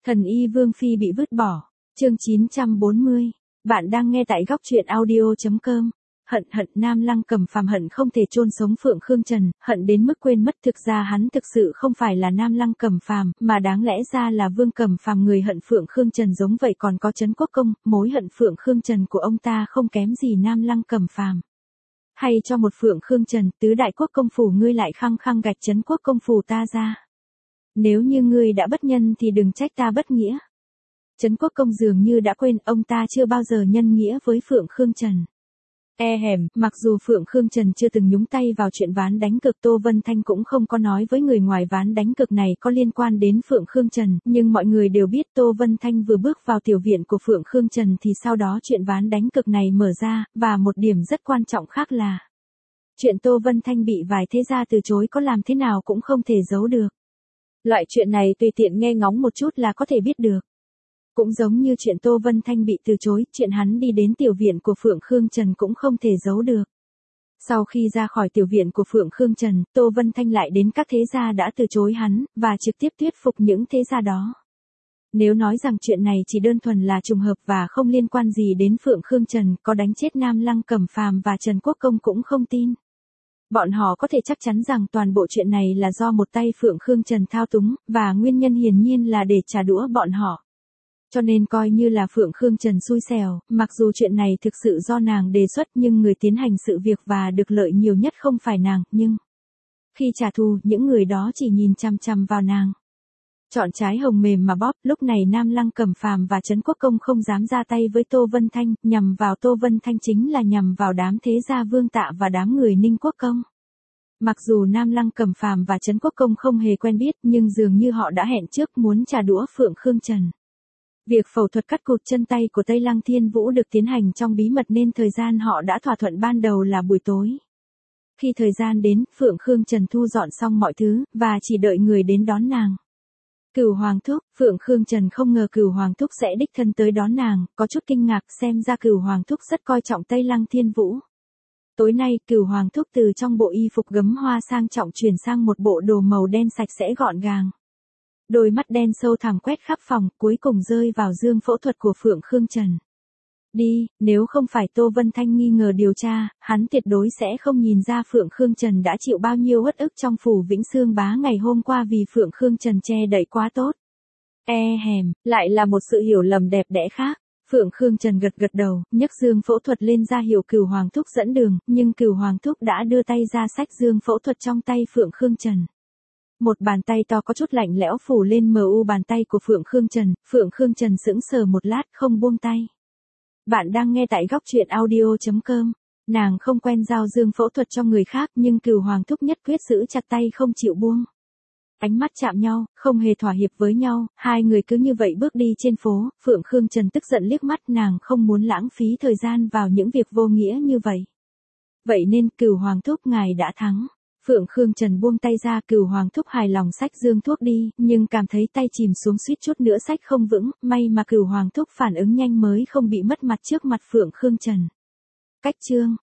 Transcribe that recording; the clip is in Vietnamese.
Thần y Vương Phi bị vứt bỏ. Chương 940. Bạn đang nghe tại góc truyện audio.com. Hận Nam Lăng Cầm Phàm hận không thể chôn sống Phượng Khương Trần, hận đến mức quên mất thực ra hắn thực sự không phải là Nam Lăng Cầm Phàm, mà đáng lẽ ra là Vương Cầm Phàm. Người hận Phượng Khương Trần giống vậy còn có Trấn Quốc Công, mối hận Phượng Khương Trần của ông ta không kém gì Nam Lăng Cầm Phàm. Hay cho một Phượng Khương Trần, tứ đại quốc công phủ ngươi lại khăng khăng gạch Trấn Quốc Công phủ ta ra. Nếu như ngươi đã bất nhân thì đừng trách ta bất nghĩa. Trấn Quốc Công dường như đã quên ông ta chưa bao giờ nhân nghĩa với Phượng Khương Trần. Mặc dù Phượng Khương Trần chưa từng nhúng tay vào chuyện ván đánh cược, Tô Vân Thanh cũng không có nói với người ngoài ván đánh cược này có liên quan đến Phượng Khương Trần, nhưng mọi người đều biết Tô Vân Thanh vừa bước vào tiểu viện của Phượng Khương Trần thì sau đó chuyện ván đánh cược này mở ra, và một điểm rất quan trọng khác là chuyện Tô Vân Thanh bị vài thế gia từ chối có làm thế nào cũng không thể giấu được. Loại chuyện này tùy tiện nghe ngóng một chút là có thể biết được. Cũng giống như chuyện Tô Vân Thanh bị từ chối, chuyện hắn đi đến tiểu viện của Phượng Khương Trần cũng không thể giấu được. Sau khi ra khỏi tiểu viện của Phượng Khương Trần, Tô Vân Thanh lại đến các thế gia đã từ chối hắn, và trực tiếp thuyết phục những thế gia đó. Nếu nói rằng chuyện này chỉ đơn thuần là trùng hợp và không liên quan gì đến Phượng Khương Trần, có đánh chết Nam Lăng Cầm Phàm và Trấn Quốc Công cũng không tin. Bọn họ có thể chắc chắn rằng toàn bộ chuyện này là do một tay Phượng Khương Trần thao túng, và nguyên nhân hiển nhiên là để trả đũa bọn họ. Cho nên coi như là Phượng Khương Trần xui xẻo, mặc dù chuyện này thực sự do nàng đề xuất nhưng người tiến hành sự việc và được lợi nhiều nhất không phải nàng, nhưng khi trả thù, những người đó chỉ nhìn chằm chằm vào nàng. Chọn trái hồng mềm mà bóp, lúc này Nam Lăng Cầm Phàm và Trấn Quốc Công không dám ra tay với Tô Vân Thanh, nhằm vào Tô Vân Thanh chính là nhằm vào đám thế gia Vương Tạ và đám người Ninh Quốc Công. Mặc dù Nam Lăng Cầm Phàm và Trấn Quốc Công không hề quen biết, nhưng dường như họ đã hẹn trước muốn trả đũa Phượng Khương Trần. Việc phẫu thuật cắt cụt chân tay của Tây Lăng Thiên Vũ được tiến hành trong bí mật nên thời gian họ đã thỏa thuận ban đầu là buổi tối. Khi thời gian đến, Phượng Khương Trần thu dọn xong mọi thứ, và chỉ đợi người đến đón nàng. Cửu Hoàng Thúc, Phượng Khương Trần không ngờ Cửu Hoàng Thúc sẽ đích thân tới đón nàng, có chút kinh ngạc, xem ra Cửu Hoàng Thúc rất coi trọng Tây Lăng Thiên Vũ. Tối nay, Cửu Hoàng Thúc từ trong bộ y phục gấm hoa sang trọng chuyển sang một bộ đồ màu đen sạch sẽ gọn gàng. Đôi mắt đen sâu thẳm quét khắp phòng, cuối cùng rơi vào giường phẫu thuật của Phượng Khương Trần. Đi, nếu không phải Tô Vân Thanh nghi ngờ điều tra, hắn tuyệt đối sẽ không nhìn ra Phượng Khương Trần đã chịu bao nhiêu uất ức trong phủ Vĩnh Xương Bá ngày hôm qua vì Phượng Khương Trần che đậy quá tốt. Lại là một sự hiểu lầm đẹp đẽ khác. Phượng Khương Trần gật đầu, nhấc giường phẫu thuật lên ra hiệu Cửu Hoàng Thúc dẫn đường, nhưng Cửu Hoàng Thúc đã đưa tay ra xách giường phẫu thuật trong tay Phượng Khương Trần. Một bàn tay to có chút lạnh lẽo phủ lên bàn tay của Phượng Khương Trần sững sờ một lát không buông tay. Bạn đang nghe tại góc truyện audio.com. Nàng không quen giao giường phẫu thuật cho người khác nhưng Cửu Hoàng Thúc nhất quyết giữ chặt tay không chịu buông. Ánh mắt chạm nhau, không hề thỏa hiệp với nhau, hai người cứ như vậy bước đi trên phố. Phượng Khương Trần tức giận liếc mắt, nàng không muốn lãng phí thời gian vào những việc vô nghĩa như vậy. Vậy nên Cửu Hoàng Thúc ngài đã thắng. Phượng Khương Trần buông tay ra, Cửu Hoàng Thúc hài lòng xách giường thuốc đi, nhưng cảm thấy tay chìm xuống suýt chút nữa xách không vững, may mà Cửu Hoàng Thúc phản ứng nhanh mới không bị mất mặt trước mặt Phượng Khương Trần. Cách chương